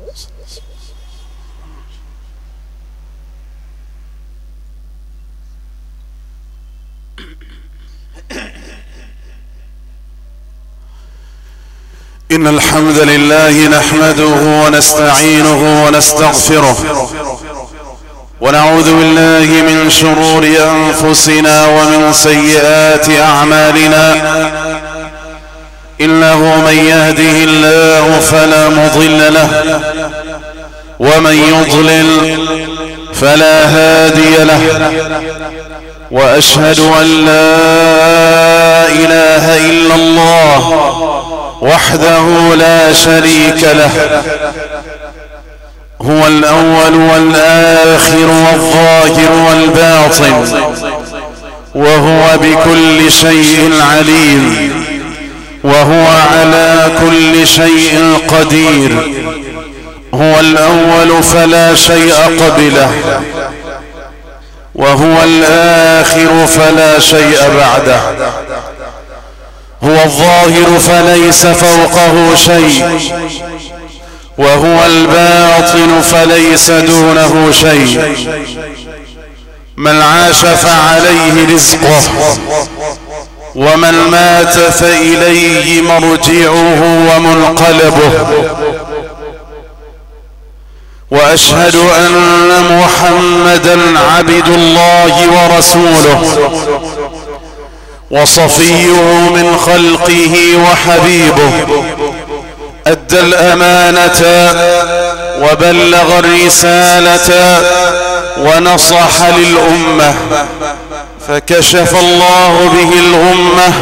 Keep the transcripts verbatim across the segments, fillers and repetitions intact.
إن الحمد لله نحمده ونستعينه ونستغفره ونعوذ بالله من شرور أنفسنا ومن سيئات أعمالنا. إنه من يهده الله فلا مضل له ومن يضلل فلا هادي له، وأشهد أن لا إله إلا الله وحده لا شريك له، هو الأول والآخر والظاهر والباطن، وهو بكل شيء عليم، وهو على كل شيء قدير. هو الأول فلا شيء قبله، وهو الآخر فلا شيء بعده، هو الظاهر فليس فوقه شيء، وهو الباطن فليس دونه شيء. من عاش فعليه رزقه، ومن مات فإليه مرجعه ومنقلبه. وأشهد أن محمدا عبد الله ورسوله وصفيه من خلقه وحبيبه، أدى الأمانة وبلغ الرسالة ونصح للأمة، فكشف الله به الغمة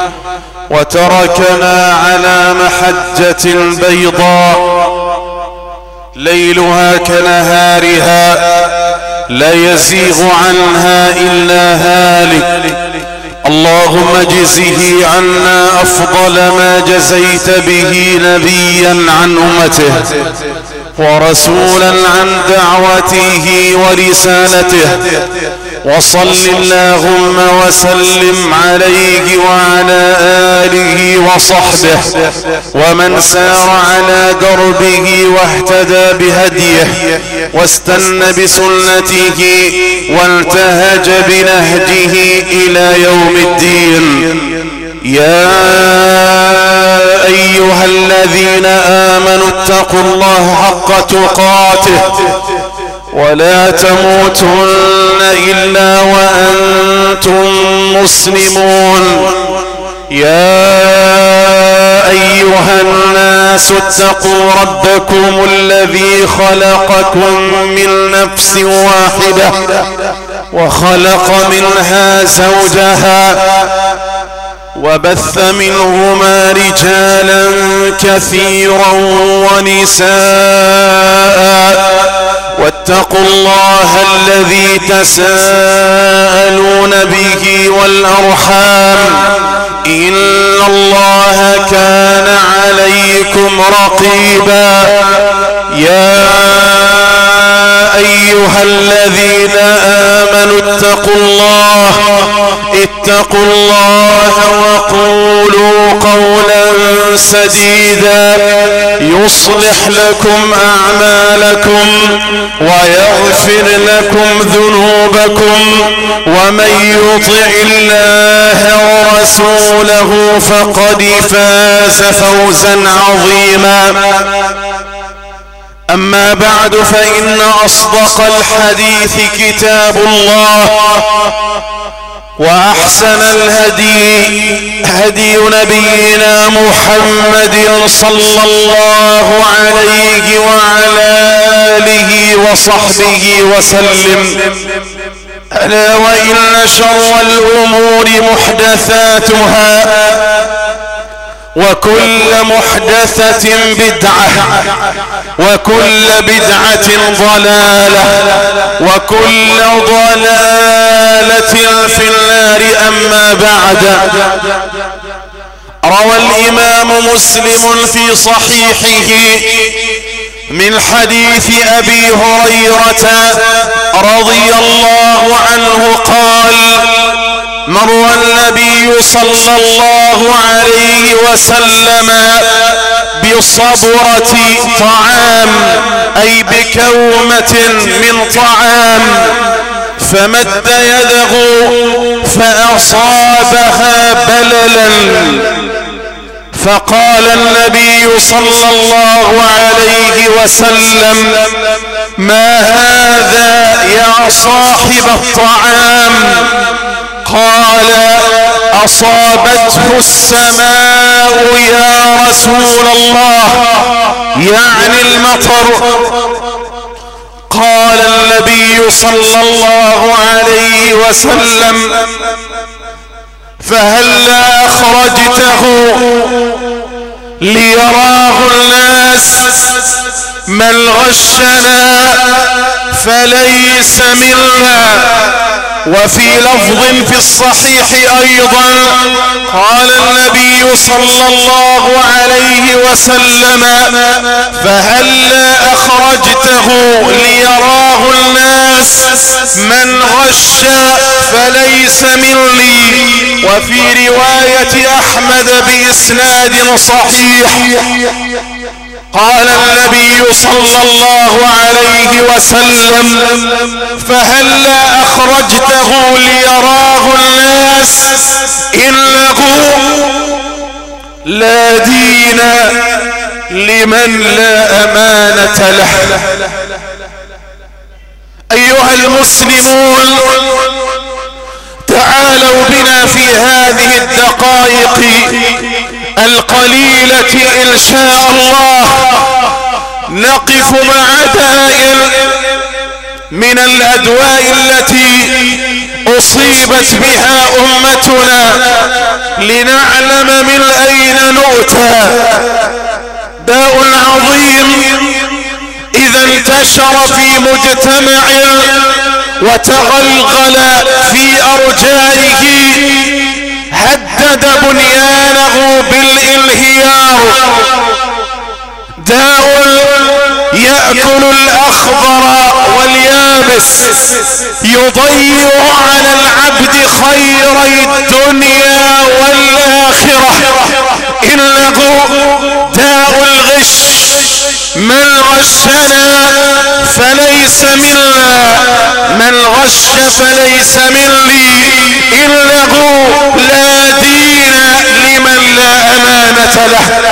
وتركنا على محجة بيضاء ليلها كنهارها لا يزيغ عنها إلا هالك. اللهم اجزه عنا أفضل ما جزيت به نبيا عن أمته ورسولا عن دعوته ورسالته، وصل اللهم وسلم عليه وعلى آله وصحبه ومن سار على دربه واهتدى بهديه واستنى بسنته وانتهج بنهجه إلى يوم الدين. يا أيها الذين آمنوا اتقوا الله حق تقاته ولا تموتن إلا وأنتم مسلمون. يا أيها الناس اتقوا ربكم الذي خلقكم من نفس واحدة وخلق منها زوجها وبث منهما رجالا كثيرا ونساء، واتقوا الله الذي تساءلون به والأرحام، إن الله كان عليكم رقيبا. يا أيها الذين آمنوا اتقوا الله اتقوا الله وقولوا قولا سديدا يصلح لكم أعمالكم ويغفر لكم ذنوبكم، ومن يطع الله ورسوله فقد فاز فوزا عظيما. أما بعد، فإن أصدق الحديث كتاب الله، وأحسن الهدي هدي نبينا محمد صلى الله عليه وعلى آله وصحبه وسلم. ألا وإن شر الأمور محدثاتها، وكل محدثة بدعة، وكل بدعة ضلالة، وكل ضلالة في النار. أما بعد، روى الإمام مسلم في صحيحه من حديث أبي هريرة رضي الله عنه قال: مر النبي صلى الله عليه وسلم بصبرة طعام أي بكومة من طعام، فمد يده فأصابها بللا، فقال النبي صلى الله عليه وسلم: ما هذا يا صاحب الطعام؟ قال: أصابته السماء يا رسول الله، يعني المطر. قال النبي صلى الله عليه وسلم: فهلا أخرجته ليراه الناس؟ من غشنا فليس منا. وفي لفظ في الصحيح أيضا قال النبي صلى الله عليه وسلم: فهلا أخرجته ليراه الناس؟ من غش فليس مني. وفي رواية أحمد بإسناد صحيح قال النبي صلى الله عليه وسلم: فهلا أخرجته ليراه الناس؟ إنه لا دين لمن لا أمانة له. أيها المسلمون، تعالوا بنا في هذه الدقائق القليلة إن شاء الله نقف مع دائر من الأدواء التي أصيبت بها أمتنا لنعلم من أين نؤتى. داء عظيم إذا انتشر في مجتمع وتغلغل في أرجائه هدد بنيانه بالانهيار. داء يأكل الأخضر واليابس، يضيع على العبد خير الدنيا والآخرة. إنه داء الغش. من غشنا فليس منا، من غش فليس مني. إنه لا دين لمن لا أمانة له.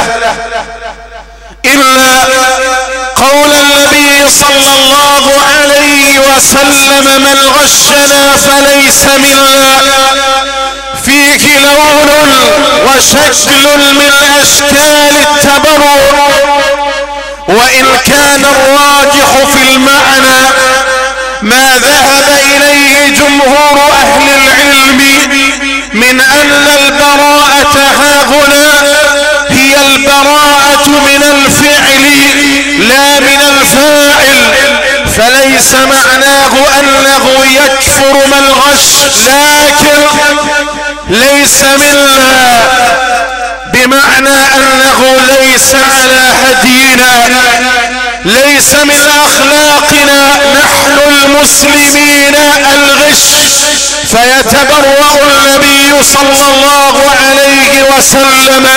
إلا قول النبي صلى الله عليه وسلم: من غشنا فليس منا، فيه لون وشكل من أشكال التبرر، وإن كان الراجح في المعنى ما ذهب إليه جمهور أهل العلم من أن البراءة هاهنا هي البراءة من الفعل لا من الفاعل. فليس معناه أنه يكفر من غش، لكن ليس منا بمعنى أنه ليس على هدينا، ليس من أخلاقنا نحن المسلمين الغش. فيتبرأ النبي صلى الله عليه وسلم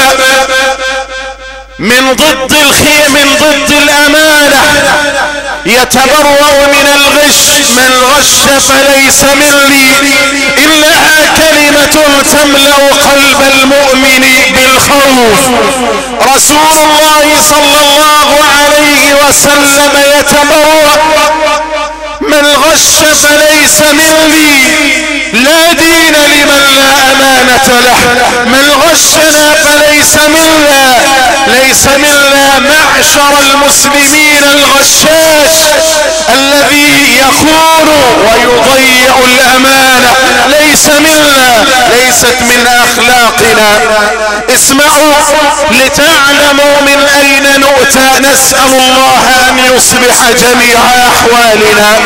من ضد الخير، من ضد الأمانة، يتبرأ من الغش. من غش فليس مني. إنها كلمة تملأ قلب المؤمن بالخوف. رسول الله صلى الله عليه وسلم يتبرأ: من غش فليس مني، لا دين لمن لا أمانة له. من غشنا فليس منا، ليس منا معشر المسلمين الغشاش الذي يخون ويضيع الأمانة، ليس منا، ليست من أخلاقنا. اسمعوا لتعلموا من أين نؤتى. نسأل الله أن يصلح جميع أحوالنا.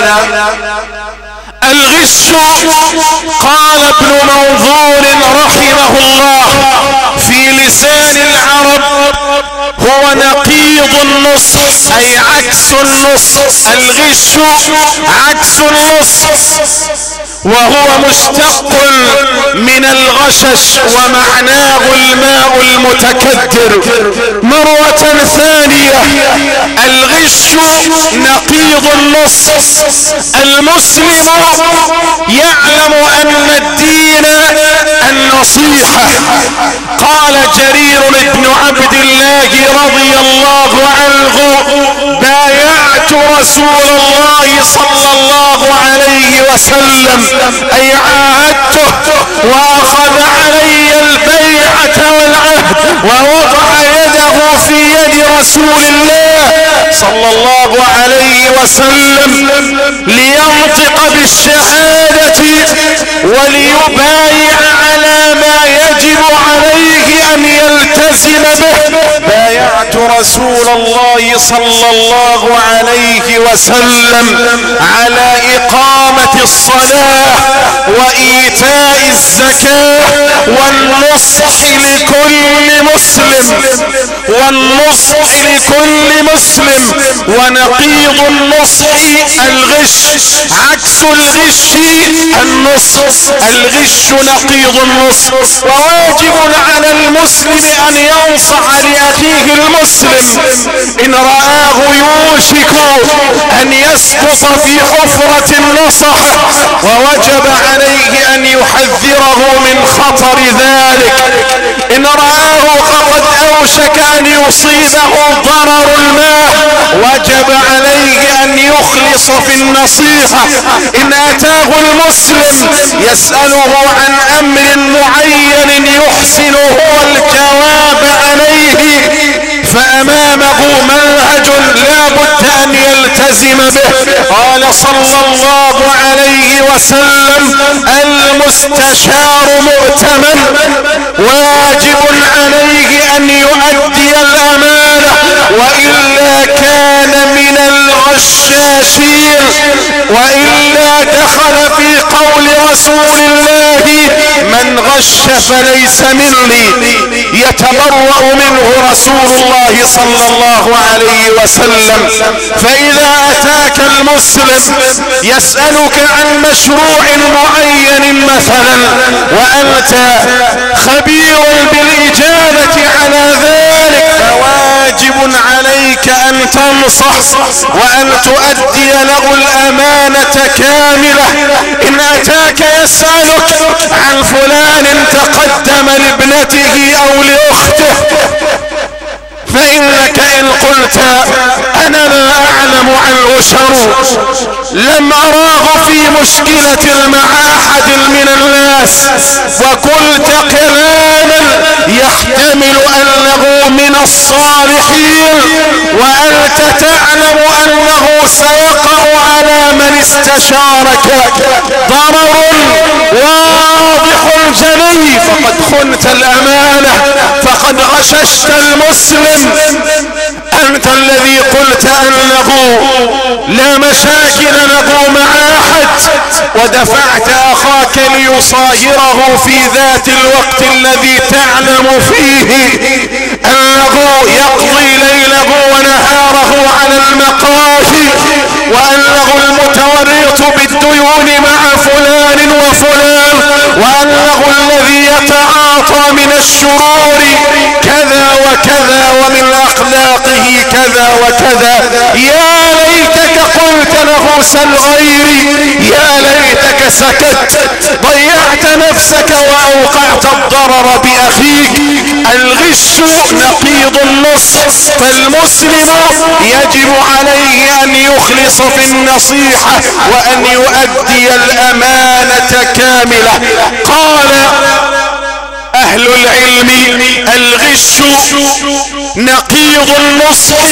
الغش قال ابن منظور رحمه الله في لسان العرب هو نقيض النصح، أي عكس النصح. الغش عكس النصح، وهو مشتق من الغشش ومعناه الماء المتكدر. مرة ثانية، الغش نقيض النصح. المسلم يعلم أن الدين النصيحة. قال جرير بن عبد الله رضي الله عنه: بايعت رسول الله صلى الله عليه وسلم، أي عاهدته وأخذ علي البيعة والعهد ووضع يده في يد رسول الله صلى الله عليه وسلم لينطق بالشهادة وليبايع على ما يجب عليه أن يلتزم به. بايعت رسول الله صلى الله عليه وسلم على إقامة الصلاة وإيتاء الزكاة والنصح لكل مسلم والنصح لكل مسلم ونقيض النصح الغش، عكس الغش النصح. الغش نقيض النصح. وواجب على المسلم أن ينصح لأخيه المسلم إن رآه يوشك أن يسقط في حفرة النصح، ووجب عليه أن يحذره من خطر ذلك. إن رآه قد أوشك أن يصيبه ضرر ما، وجب عليه أن يخلص في النصيحة. إن أتاه المسلم يسأله عن أمر معين يحسن هو الجواب عليه، فأمامه منهج لا بد أن يلتزم به. قال صلى الله عليه وسلم: المستشار مؤتمن. واجب عليه أن يؤدي الأمانة، وإلا كان من الغشاشين، وإلا دخل في قول رسول الله: من غش فليس مني، يتبرأ منه رسول الله صلى الله عليه وسلم. فإذا أتاك المسلم يسألك عن مشروع معين مثلا، وأنت خبير بالإجابة على ذلك، فواجب عليك أن تنصح وأن تؤدي له الأمانة كاملة. إن أتاك يسألك عن فلان تقدم لابنته أو لأخته، فإنك إن قلت: أنا لا أعلم عنه شر، لم أراه في مشكلة مع أحد من الناس، وقلت كلاما يحتمل أنه من الصالحين، وأنت تعلم أنه سيقع على من استشارك ضرر واضح جلي، فقد خنت الأمانة، فقد غششت المسلم. أنت الذي قلت أنه لا مشاكل له مع أحد، ودفعت أخاك ليصاهره في ذات الوقت الذي تعلم فيه أنه يقضي ليله ونهاره على المقاهي، وأنه المتورط بالديون مع فلان وفلان، وأنه الذي يتعاطى من الشرور كذا وكذا، ومن أخلاقه كذا وكذا. يا ليتك قلت له: سل غيري. يا ليتك سكت، ضيعت نفسك وأوقعت الضرر بأخيك. الغش نقيض النصح، فالمسلم يجب عليه أن يخلص في النصيحة وأن يؤدي الأمانة كاملة. قال أهل العلم: الغش نقيض النصح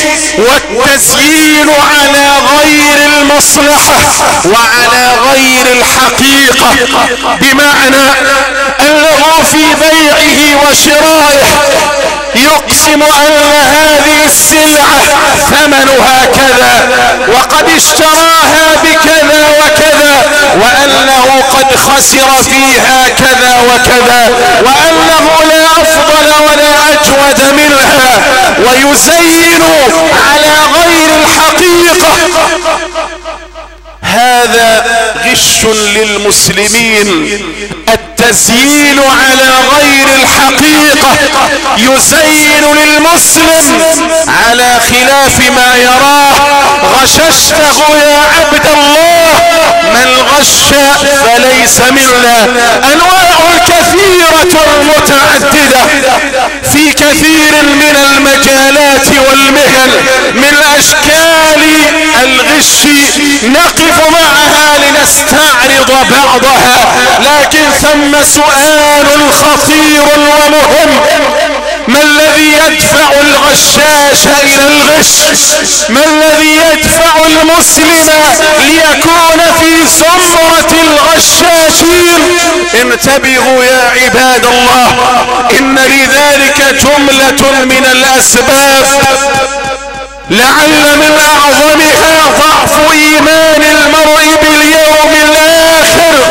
والتزيين على غير المصلحة وعلى غير الحقيقة، بمعنى أنه في بيعه وشرائه يقسم أن هذه السلعة ثمنها كذا، وقد اشتراها بكذا وكذا، وأنه قد خسر فيها كذا وكذا، وأنه لا أفضل ولا أجود منها، ويزين على غير الحقيقة. هذا غش غش للمسلمين، التزيين على غير الحقيقة، يزين للمسلم على خلاف ما يراه. غششته يا عبد الله، من غش فليس منا. انواع كثيرة متعددة في كثير من المجالات والمهن من اشكال الغش، نقف معها لنستعرض بعضها. لكن ثم سؤال خطير ومهم: ما الذي يدفع الغشاش الى الغش؟ ما الذي يدفع المسلم ليكون في زمرة الغشاشين؟ انتبهوا يا عباد الله، ان لذلك جملة من الاسباب، لعل من اعظمها ضعف ايمان المرء باليوم الاخر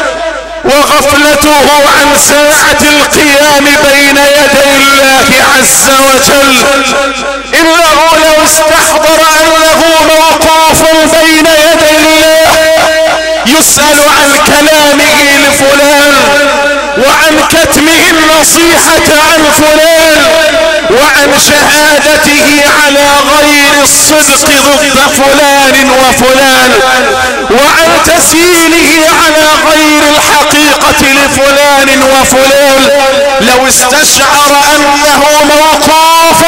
وغفلته عن ساعة القيام بين يدي الله عز وجل. إنه لو استحضر أنه موقوف بين يدي الله يسأل عن كلامه لفلان، وعن كتمه النصيحة عن فلان، وعن شهادته على غير الصدق ضد فلان وفلان، وعن تسييله على غير الحقيقة لفلان وفلان، لو استشعر أنه موقوف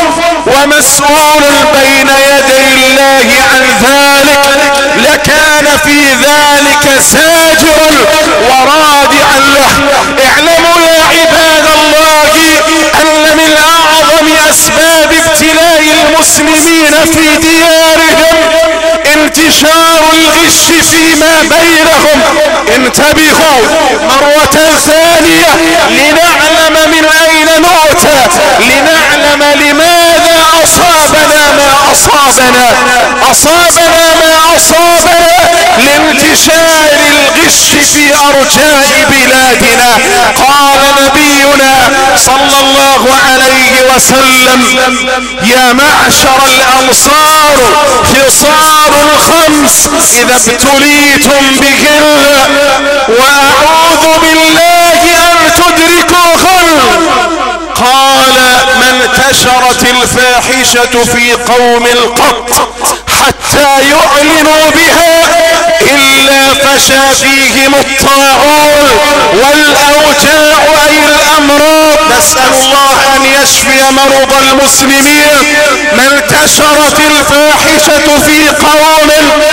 ومسؤول بين يدي الله عن ذلك لكان في ذلك ساجرا ورادعا له. اعلموا يا عباد الله أن من أعظم أسباب ابتلاء المسلمين في ديارهم انتشار الغش فيما بينهم. انتبهوا مرة ثانية لنعلم من أين نؤتى، لنعلم لماذا أصابنا ما أصابنا. أصابنا ما أصابنا لانتشار الغش في أرجاء بلادنا. قال نبينا صلى الله عليه وسلم: يا معشر الأنصار خصال خمس إذا ابتليتم بهن وأعوذ بالله أن تدركوهن. قال: ما انتشرت الفاحشة في قوم قط حتى يعلنوا بها إلا فشى فيهم الطاعون والأوجاع أي الأمراض. نسأل الله أن يشفي مرضى المسلمين. ما انتشرت الفاحشة في قوم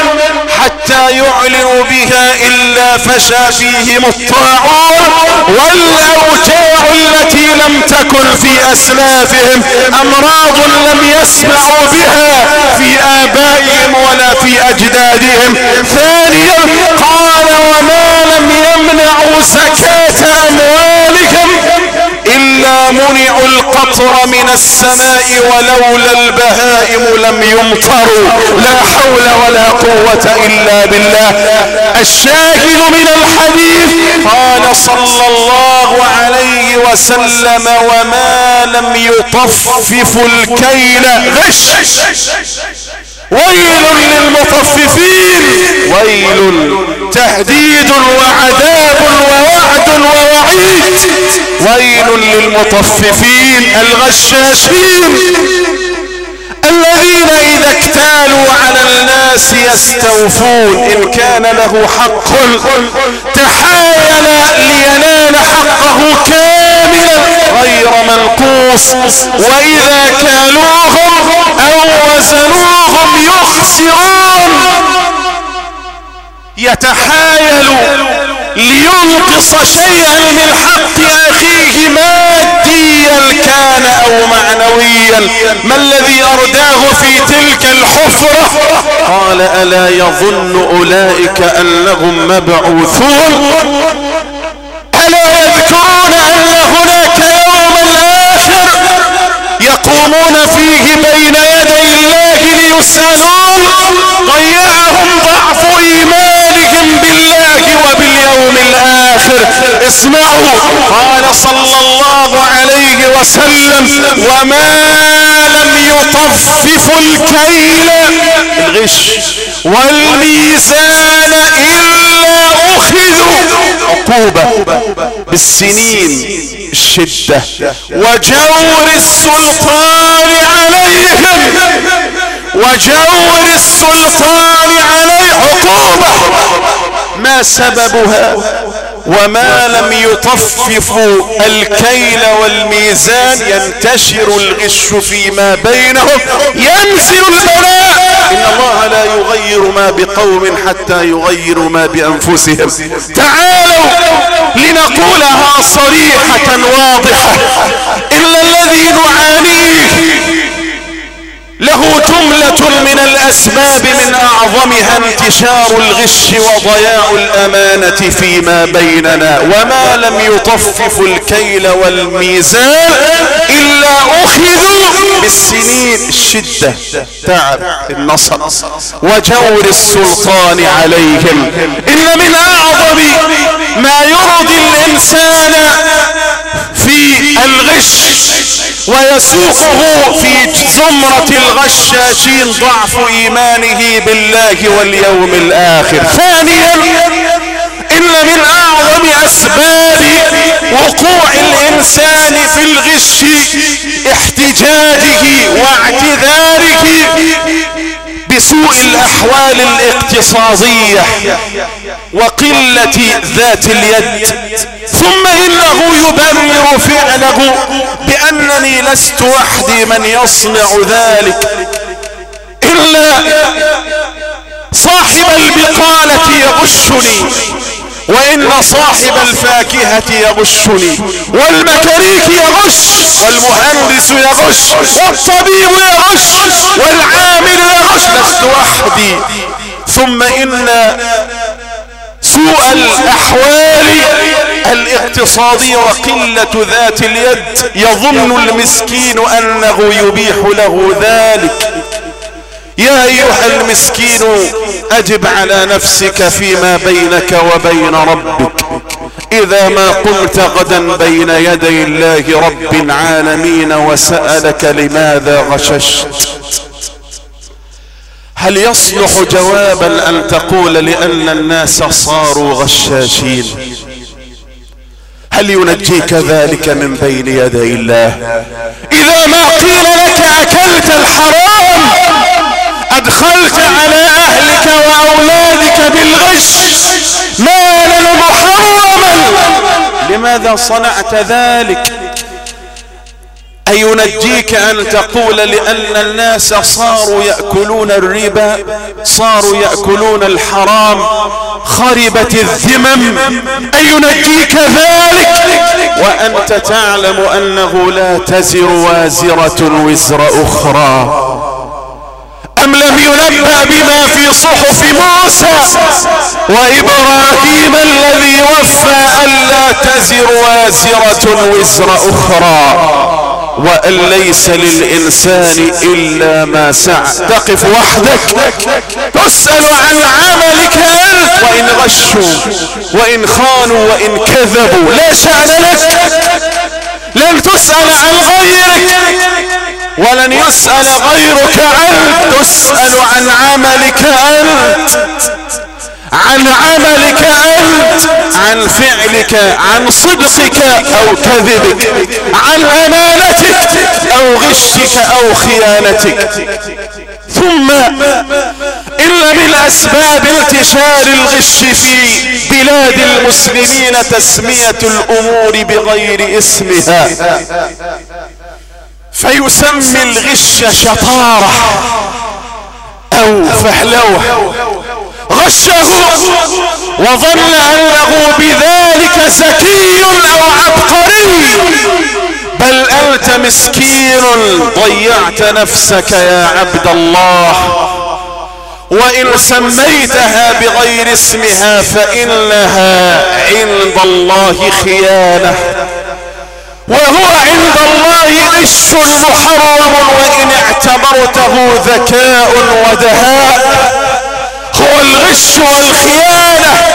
حتى يعلنوا بها إلا فشى فيهم الطاعون والأوجاع التي لم تكن في أسلافهم، أمراض لم يسمعوا بها في آبائهم ولا في أجدادهم. ثانيا قال: وما لم يمنعوا زكاة أموالهم إلا منعوا القطر من السماء ولولا البهائم لم يمطروا. لا حول ولا قوة إلا بالله. الشاهد من الحديث قال صلى الله عليه وسلم: وما لم يطففوا الكيل غش. ويل للمطففين، ويل، تهديد وعذاب ووعد ووعيد. ويل للمطففين الغشاشين الذين إذا اكتالوا على الناس يستوفون. إن كان له حق تحايل لينال حقه كاملا غير منقوص، وإذا كالوهم أو وزنوهم يخسرون. يتحايل لينقص شيئا من حق أخيه ماديا كان أو معنويا. ما الذي أرداه في تلك الحفرة؟ قال: ألا يظن أولئك أنهم مبعوثون؟ ألا يذكرون أن هناك يوما آخر يقومون فيه بين يدي الله ليسألون؟ ضيعهم ضعف إيمانهم بالله وباليوم الآخر. اسمعوا، قال صلى الله عليه وسلم: وما لم يطففوا الكيل الغش والميزان إلا أخذوا عقوبة بالسنين الشدة وجور السلطان عليهم، وجور السلطان عليه عقوبة ما سببها؟ وما لم يطففوا الكيل والميزان ينتشر الغش فيما بينهم، ينزل البلاء. إن الله لا يغير ما بقوم حتى يغيروا ما بأنفسهم. تعالوا لنقولها صريحة واضحة، إلا الذي نعانيه له جملة من الأسباب من أعظمها انتشار الغش وضياع الأمانة فيما بيننا. وما لم يطفف الكيل والميزان إلا أخذوا بالسنين الشدة، تعب، النصب، وجور السلطان عليهم. إن من أعظم ما يرضي الإنسان في الغش ويسوقه في زمرة الغشاشين ضعف إيمانه بالله واليوم الآخر. ثانيا، إن من أعظم أسباب وقوع الإنسان في الغش احتجاجه واعتذاره بسوء الأحوال الاقتصادية وقلة ذات اليد. ثم إنه يبرر فعله بأنني لست وحدي من يصنع ذلك، إلا صاحب البقالة يغشني، وإن صاحب الفاكهة يغشني، والمكريك يغش، والمهندس يغش، والطبيب يغش، والعامل يغش، لست وحدي. ثم إن سوء الأحوال الاقتصادية وقلة ذات اليد يظن المسكين أنه يبيح له ذلك. يا أيها المسكين أجب على نفسك فيما بينك وبين ربك إذا ما قمت غدا بين يدي الله رب العالمين وسألك لماذا غششت. هل يصلح جوابا أن تقول لأن الناس صاروا غشاشين؟ هل ينجيك ذلك من بين يدي الله؟ إذا ما قيل لك أكلت الحرام، أدخلت على أهلك وأولادك بالغش مالا محرما، لماذا صنعت ذلك؟ أينجيك أن تقول لأن الناس صاروا يأكلون الربا، صاروا يأكلون الحرام، خربت الذمم، أينجيك ذلك وأنت تعلم أنه لا تزر وازرة وزر أخرى؟ أم لم ينبأ بما في صحف موسى وإبراهيم الذي وفى ألا تزر وازرة وزر أخرى، وأن ليس للإنسان إلا ما سعى؟ تقف وحدك تسأل عن عملك أنت، وإن غشوا وإن خانوا وإن كذبوا لا شأن لك. لن تسأل عن غيرك ولن يسأل غيرك عنك، تسأل عن عملك أنت، عن عملك أنت، عن فعلك، عن صدقك أو كذبك، عن أمانتك أو غشك أو خيانتك. ثم إن من أسباب انتشار الغش في بلاد المسلمين تسمية الأمور بغير اسمها، فيسمي الغش شطارة أو فحلوة، غشه وظن أنه بذلك ذكي أو عبقري، بل أنت مسكين ضيعت نفسك يا عبد الله. وإن سميتها بغير اسمها فإنها عند الله خيانة، وهو عند الله غش محرم وإن اعتبرته ذكاء ودهاء. هو الغش والخيانة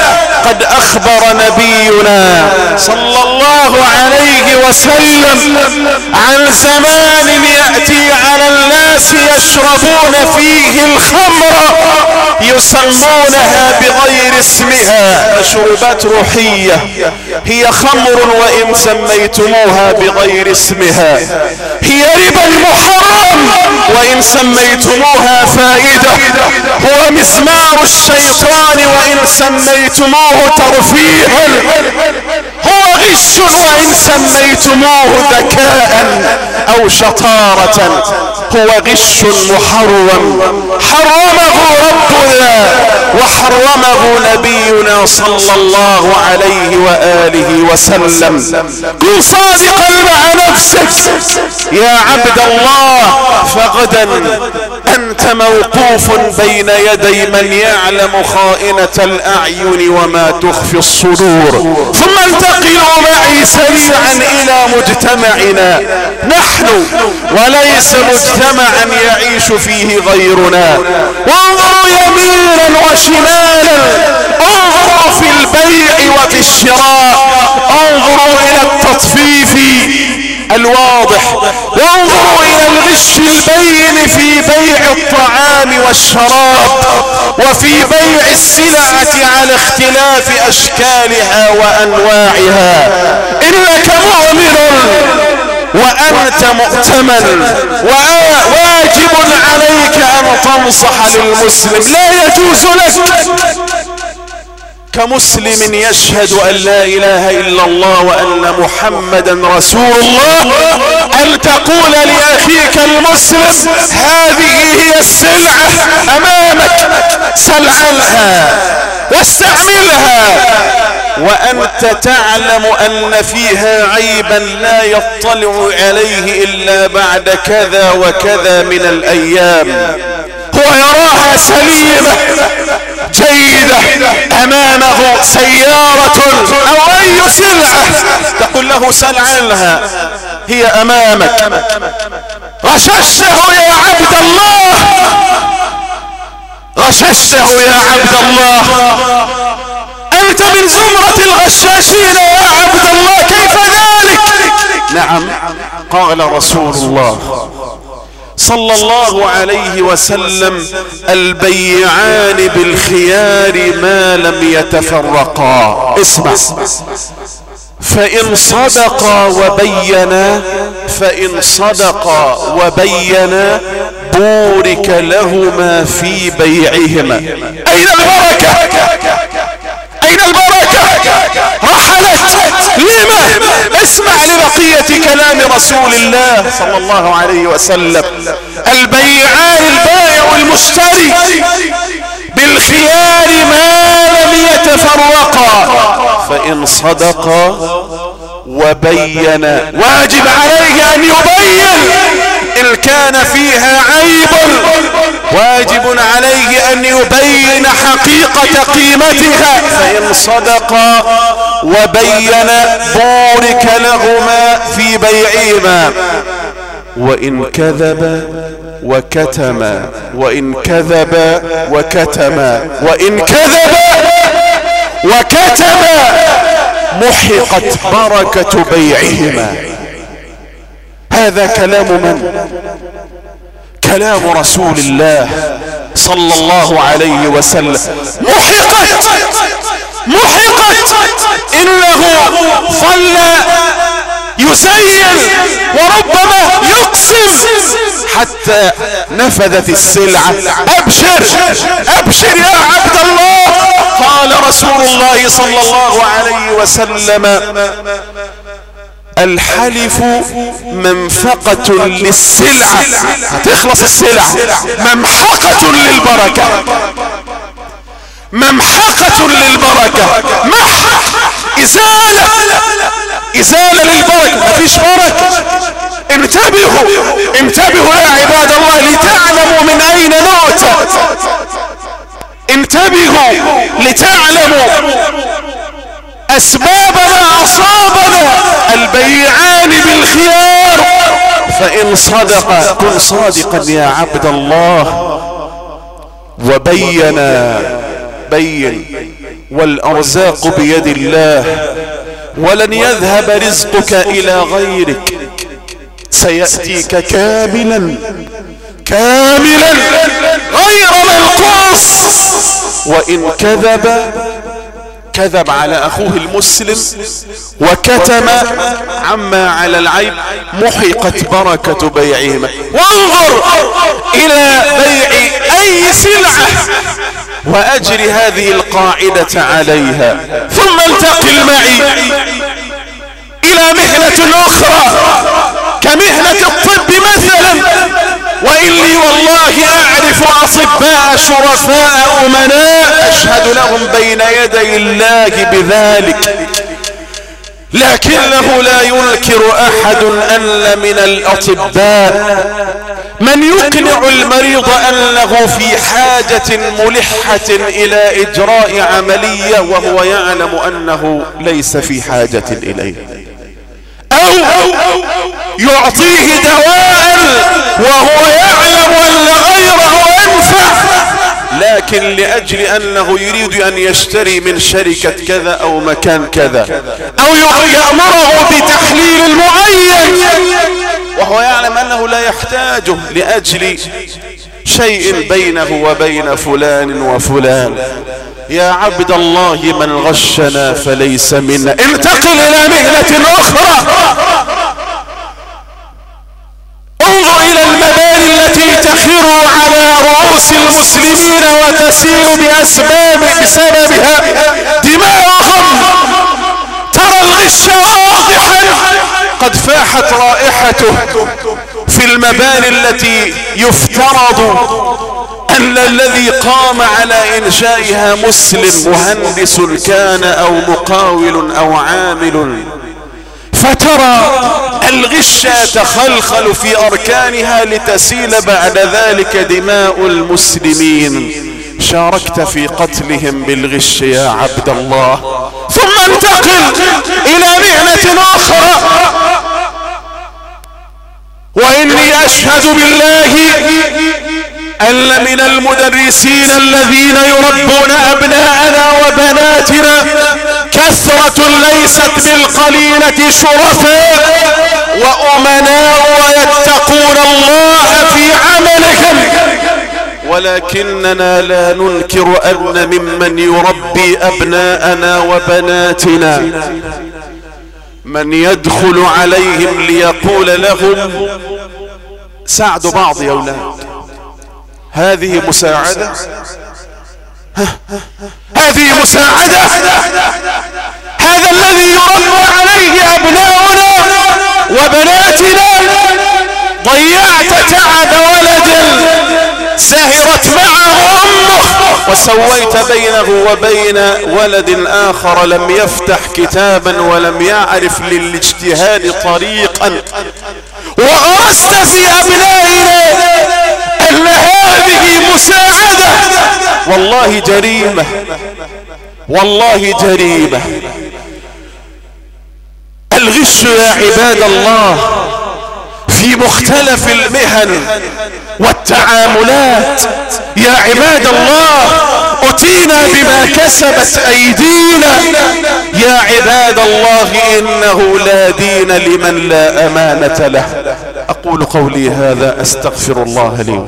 لقد اخبر نبينا صلى الله عليه وسلم عن زمان يأتي على الناس يشربون فيه الخمر يسمونها بغير اسمها، مشروبات روحية هي خمر وإن سميتموها بغير اسمها، هي ربا محرم وإن سميتموها فائدة، هو مزمار الشيطان وإن سميتموه ترفيها، هو غش وإن سميتموه ذكاء أو شطارة، هو غش محرم حرمه ربنا وحرمه نبينا صلى الله عليه وآله وسلم. كن صادقا مع نفسك يا عبد الله، فغدا أنت موقوف بين يدي من يعلم خائنة الأعين وما تخفي الصدور. ثم انتقلوا معي سريعا إلى مجتمعنا نحن، وليس مجتمعا يعيش فيه غيرنا. وانظروا يمينا وشمالا، انظروا في البيع وفي الشراء، انظروا إلى التطفيف الواضح، وانظروا إلى الغش البين في بيع الطعام والشراب وفي بيع السلعة على اختلاف أشكالها وأنواعها. إنك مؤمن وأنت مؤتمن، وواجب عليك أن تنصح للمسلم. لا يجوز لك كمسلم يشهد أن لا إله إلا الله وأن محمدا رسول الله أن تقول لأخيك المسلم هذه هي السلعة أمامك، سل عنها واستعملها وأنت تعلم أن فيها عيبا لا يطلع عليه إلا بعد كذا وكذا من الأيام. هو يراها سليمة جيدة، أمامه سيارة أو أي سلعة تقول له سل عنها، هي أمامك. غششته يا عبد الله، غششته يا عبد الله، أنت من زمرة الغشاشين يا عبد الله، كيف ذلك؟ نعم، قال رسول الله صلى الله عليه وسلم البيعان بالخيار ما لم يتفرقا. اسمع، فإن صدقا وبينا فإن صدقا وبينا بورك لهما في بيعهما. أين البركة؟ أين البركة؟ رحلت. لما؟ اسمع لبقية كلام رسول الله صلى الله عليه وسلم. البيعان البائع والمشتري بالخيار ما لم يتفرقا، فإن صدقا وبينا واجب عليه أن يبين إن كان فيها عيب، واجب عليه أن يبين حقيقة قيمتها. فإن صدقا وبينا بورك لهما في بيعهما، وإن كذب وكتم وإن كذب وكتم وإن كذب وكتم محقت بركة بيعهما. هذا كلام من؟ كلام رسول الله صلى الله عليه وسلم. محقت محقت. إنه ظل يسيل وربما يقسم حتى نفذت السلعة. أبشر أبشر يا عبد الله. قال رسول الله صلى الله عليه وسلم الحلف منفقة للسلعة، هتخلص السلعة، ممحقة للبركة، ممحقة للبركة، محق، إزالة، إزالة للبركة، مفيش بركة. انتبهوا انتبهوا يا عباد الله لتعلموا من أين نؤتى، انتبهوا لتعلموا أسباب ما أصابنا. البيعان بالخيار، فإن صدق، كن صادقا يا عبد الله، وبينا، بين والأرزاق بيد الله، ولن يذهب رزقك إلى غيرك، سيأتيك كاملا كاملا غير منقوص. وإن كذب كذب على أخوه المسلم وكتم عما على العيب، محقت بركة بيعهما. وانظر إلى بيع أي سلعة وأجري هذه القاعدة عليها. ثم انتقل معي إلى مهنة أخرى كمهنة الطب مثلا. وإني والله أعرف أصباء شرفاء أمناء أشهد لهم بين يدي الله بذلك، لكنه لا ينكر أحد أن من الأطباء من يقنع المريض أنه في حاجة ملحة إلى إجراء عملية وهو يعلم أنه ليس في حاجة إليه، أو يعطيه دواء وهو يعلم أن غيره أنفع، لكن لأجل أنه يريد أن يشتري من شركة كذا أو مكان كذا، أو يأمره بتحليل معين وهو يعلم أنه لا يحتاجه لأجل شيء بينه وبين فلان وفلان. يا عبد الله من غشنا فليس منا. انتقل إلى مهنة أخرى. انظر إلى المباني التي تخر على رؤوس المسلمين وتسير بأسباب بسببها دماؤهم. ترى الغش واضحا قد فاحت رائحته في المباني التي يفترض أن الذي قام على إنشائها مسلم، مهندس كان أو مقاول أو عامل، فترى الغش يتخلخل في أركانها لتسيل بعد ذلك دماء المسلمين. شاركت في قتلهم بالغش يا عبد الله. ثم انتقل إلى مهنة أخرى. وإني أشهد بالله أن من المدرسين الذين يربون أبناءنا وبناتنا كثرة ليست بالقليلة شرفاء وأمناء ويتقون الله في عملهم، ولكننا لا ننكر أن ممن يربي أبناءنا وبناتنا من يدخل عليهم ليقول لهم ساعدوا بعض يا أولاد، هذه مساعدة، هذه مساعدة. هذا الذي يربى عليه أبناؤنا وبناتنا. ضيعت تعب ولد سهرت معه أمه وسويت بينه وبين ولد آخر لم يفتح كتابا ولم يعرف للاجتهاد طريقا، وغرست في أبنائنا أن هذه مساعدة. والله جريمة، والله جريمة. الغش يا عباد الله في مختلف المهن والتعاملات يا عباد الله. أتينا بما كسبت أيدينا يا عباد الله. إنه لا دين لمن لا أمانة له. أقول قولي هذا أستغفر الله لي.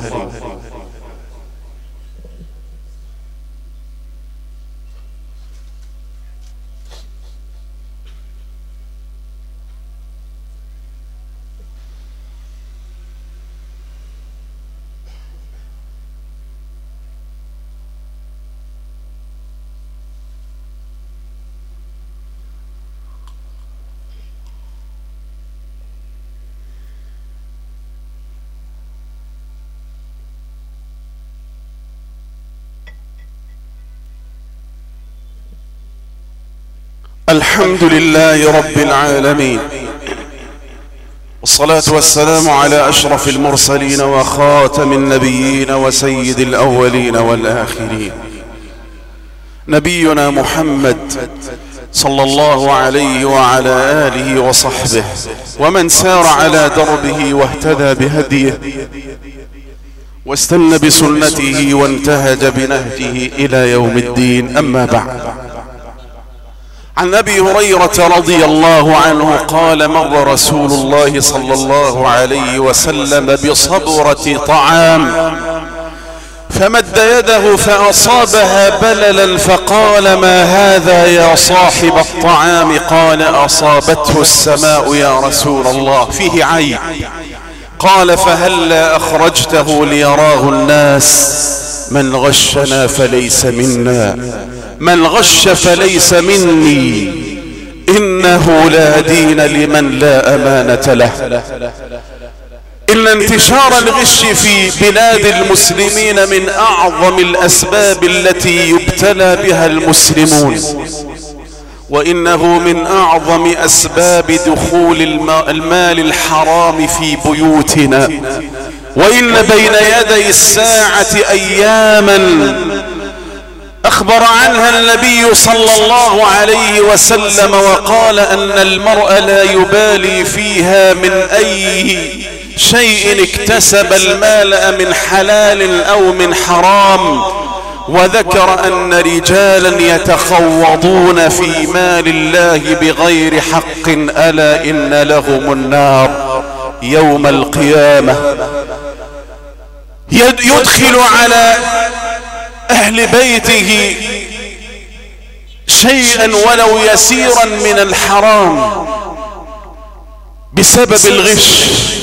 الحمد لله رب العالمين، والصلاة والسلام على أشرف المرسلين وخاتم النبيين وسيد الأولين والآخرين، نبينا محمد صلى الله عليه وعلى آله وصحبه ومن سار على دربه واهتدى بهديه واستنى بسنته وانتهج بنهجه إلى يوم الدين. أما بعد، عن أبي هريرة رضي الله عنه قال: مر رسول الله صلى الله عليه وسلم بصبرة طعام فمد يده فأصابها بللا فقال: ما هذا يا صاحب الطعام؟ قال: أصابته السماء يا رسول الله، فيه عيب. قال: فهلا أخرجته ليراه الناس؟ من غشنا فليس منا، من غش فليس مني، إنه لا دين لمن لا أمانة له. إن انتشار الغش في بلاد المسلمين من أعظم الأسباب التي يبتلى بها المسلمون، وإنه من أعظم أسباب دخول المال الحرام في بيوتنا. وإن بين يدي الساعة أياما أخبر عنها النبي صلى الله عليه وسلم وقال أن المرء لا يبالي فيها من أي شيء اكتسب المال من حلال أو من حرام، وذكر أن رجالا يتخوضون في مال الله بغير حق ألا إن لهم النار يوم القيامة. يدخل على أهل بيته شيئا ولو يسيرا من الحرام بسبب الغش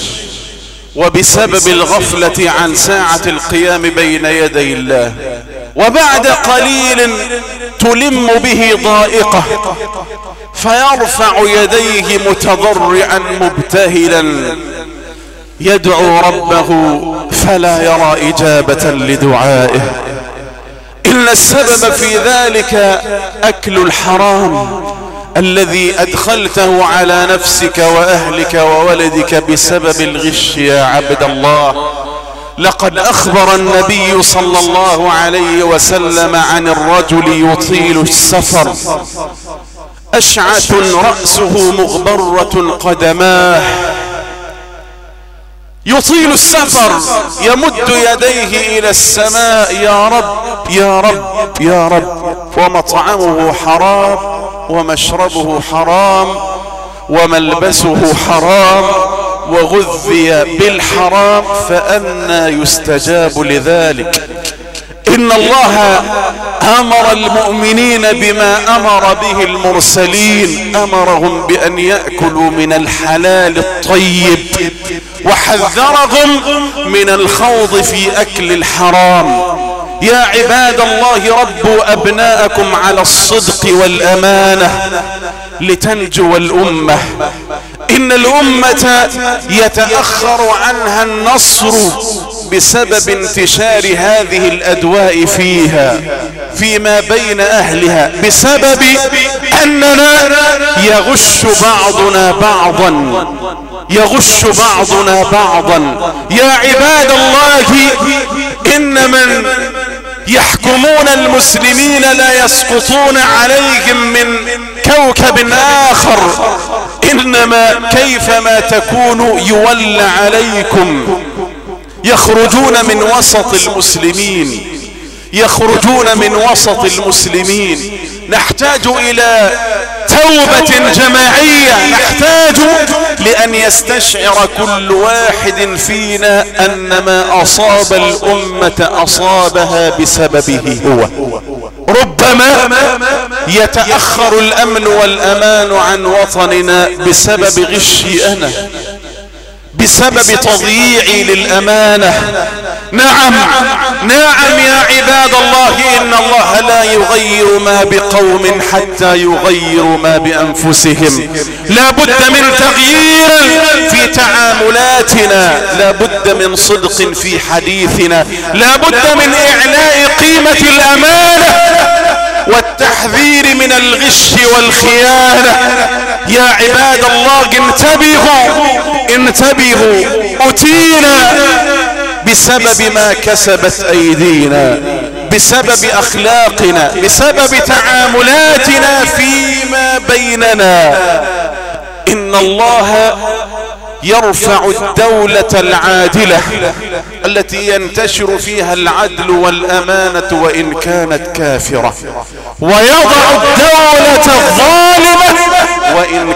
وبسبب الغفلة عن ساعة القيام بين يدي الله، وبعد قليل تلم به ضائقة فيرفع يديه متضرعا مبتهلا يدعو ربه فلا يرى إجابة لدعائه. إن السبب في ذلك أكل الحرام الذي أدخلته على نفسك وأهلك وولدك بسبب الغش يا عبد الله. لقد أخبر النبي صلى الله عليه وسلم عن الرجل يطيل السفر أشعث رأسه مغبرة قدماه، يطيل السفر يمد يديه إلى السماء: يا رب يا رب يا رب، ومطعمه حرام ومشربه حرام وملبسه حرام وغذي بالحرام، فأنى يستجاب لذلك؟ إن الله أمر المؤمنين بما أمر به المرسلين، أمرهم بأن يأكلوا من الحلال الطيب، وحذرهم من الخوض في أكل الحرام. يا عباد الله، ربوا أبناءكم على الصدق والأمانة لتنجو الأمة. إن الأمة يتأخر عنها النصر بسبب انتشار هذه الأدواء فيها فيما بين أهلها، بسبب أننا يغش بعضنا بعضا يغش بعضنا بعضا. يا عباد الله، إن من يحكمون المسلمين لا يسقطون عليهم من كوكب آخر، إنما كيفما تكونوا يولى عليكم. يخرجون من وسط المسلمين يخرجون من وسط المسلمين. نحتاج إلى توبة جماعية، نحتاج لأن يستشعر كل واحد فينا أن ما أصاب الأمة أصابها بسببه هو. ربما يتأخر الأمن والأمان عن وطننا بسبب غشي أنا، بسبب تضييعي للأمانة. نعم نعم يا عباد الله، إن الله لا يغير ما بقوم حتى يغيروا ما بأنفسهم. لا بد من تغيير في تعاملاتنا، لا بد من صدق في حديثنا، لا بد من إعلاء قيمة الأمانة والتحذير من الغش والخيانة. يا عباد الله، انتبهوا انتبهوا، أتينا بسبب ما كسبت أيدينا، بسبب أخلاقنا، بسبب تعاملاتنا فيما بيننا. إن الله يرفع الدولة العادلة التي ينتشر فيها العدل والأمانة وإن كانت كافرة، ويضع الدولة الظالمة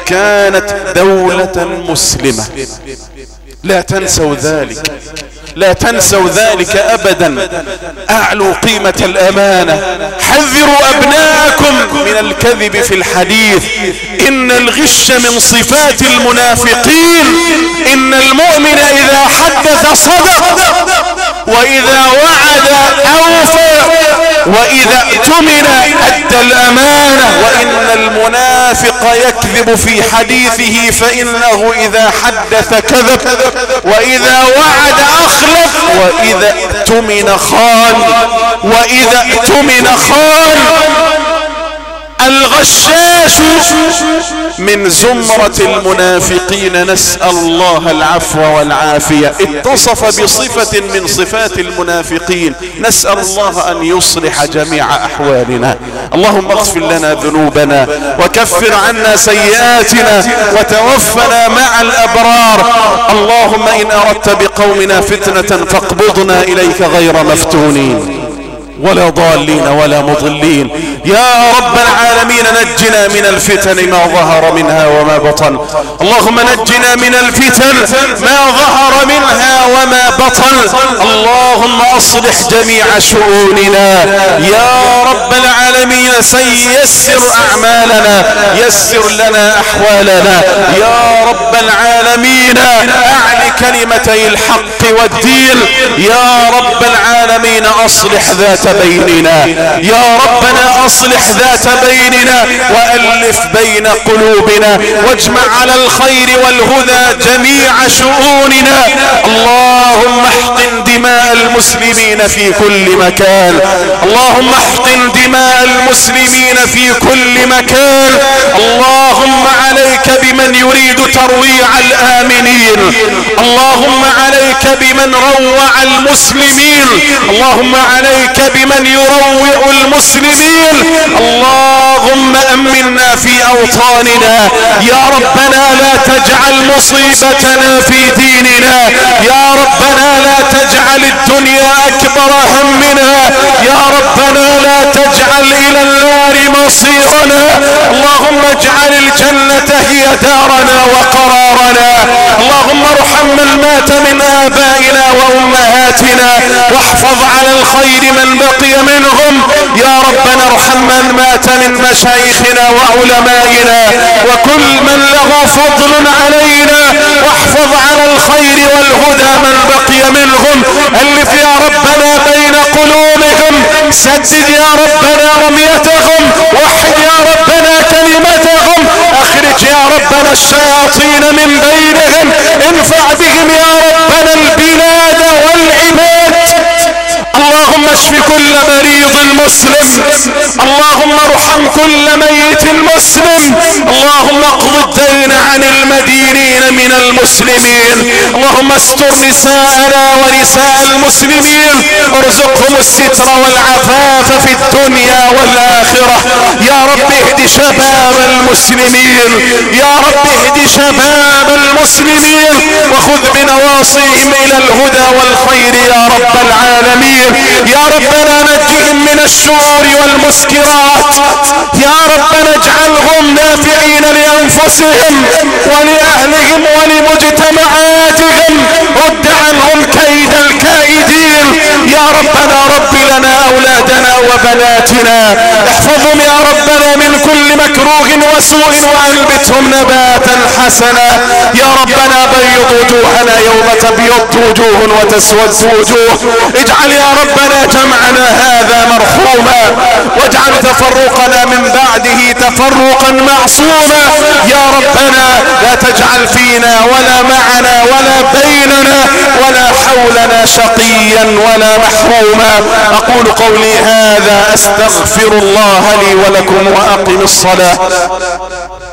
كانت دولة مسلمة. لا تنسوا ذلك، لا تنسوا ذلك ابدا. اعلوا قيمة الامانة. حذروا ابناءكم من الكذب في الحديث. ان الغش من صفات المنافقين. ان المؤمن اذا حدث صدق، واذا وعد اوفى، واذا اؤتمن ادى الامانة. وان المنافق يكذب في حديثه فانه اذا حدث كذب، واذا وعد اخلف، واذا اؤتمن خان، واذا اؤتمن خان. الغشاش من زمرة المنافقين، نسأل الله العفو والعافية. اتصف بصفة من صفات المنافقين، نسأل الله أن يصلح جميع أحوالنا. اللهم اغفر لنا ذنوبنا وكفر عنا سيئاتنا وتوفنا مع الأبرار. اللهم إن أردت بقومنا فتنة فاقبضنا إليك غير مفتونين ولا ضالين ولا مضلين. يا رب العالمين نجنا من الفتن ما ظهر منها وما بطن. اللهم نجنا من الفتن ما ظهر منها وما بطن. اللهم اصلح جميع شؤوننا يا رب العالمين. سيسر اعمالنا، يسر لنا احوالنا يا رب العالمين. اعل كلمتي الحق والدين يا رب العالمين. اصلح ذات بيننا يا ربنا، اصلح ذات بيننا والف بين قلوبنا، واجمع على الخير والهدى جميع شؤوننا. اللهم احقن دماء المسلمين في كل مكان، اللهم احقن دماء المسلمين في كل مكان. اللهم عليك بمن يريد ترويع الآمنين، اللهم عليك بمن روع المسلمين، اللهم عليك بمن يروع المسلمين. اللهم أمنا في أوطاننا يا ربنا. لا تجعل مصيبتنا في ديننا يا ربنا. لا تجعل الدنيا أكبر همنا يا ربنا. لا تجعل إلى النار مصيرنا. اللهم اجعل الجنة هي دارنا وقرارنا. اللهم ارحم من مات من آبائنا وأمهاتنا، واحفظ على الخير من بقي منهم يا ربنا. ارحم من مات من مشايخنا وعلمائنا وكل من له فضل علينا، واحفظ على الخير والهدى من بقي منهم. ألف يا ربنا بين قلوبهم، سدد يا ربنا رميتهم، وحد يا ربنا كلمتهم، اخرج يا ربنا الشياطين من بينهم، انفع بهم يا ربنا البلاد والعباد. اللهم اشف كل مريض مسلم، اللهم ارحم كل ميت مسلم، اللهم اقض الدين عن المدينين من المسلمين. اللهم استر نساءنا ونساء المسلمين، ارزقهم الستر والعفاف في الدنيا والآخرة. يا رب اهد شباب المسلمين، يا رب اهد شباب المسلمين، وخذ بنواصيهم الى الهدى والخير يا رب العالمين. يا ربنا نجهم من الشرور والمسكرات، يا ربنا اجعلهم نافعين لأنفسهم ولأهلهم ولمجتمعاتهم، رد عنهم كيد الكائدين. يا ربنا رب لنا أولادنا وبناتنا، احفظهم يا ربنا من كل مكروه وسوء، وأنبتهم نباتا حسنا. يا ربنا بيض وجوهنا يوم تبيض وجوه وتسود وجوه. اجعل يا ربنا جمعنا هذا مرحوما، واجعل تفرقنا من بعده تفرقا معصوما. يا ربنا لا تجعل فينا ولا معنا ولا بيننا ولا حولنا شقيا ولا محروما. اقول قولي هذا، استغفر الله لي ولكم، واقم الصلاة.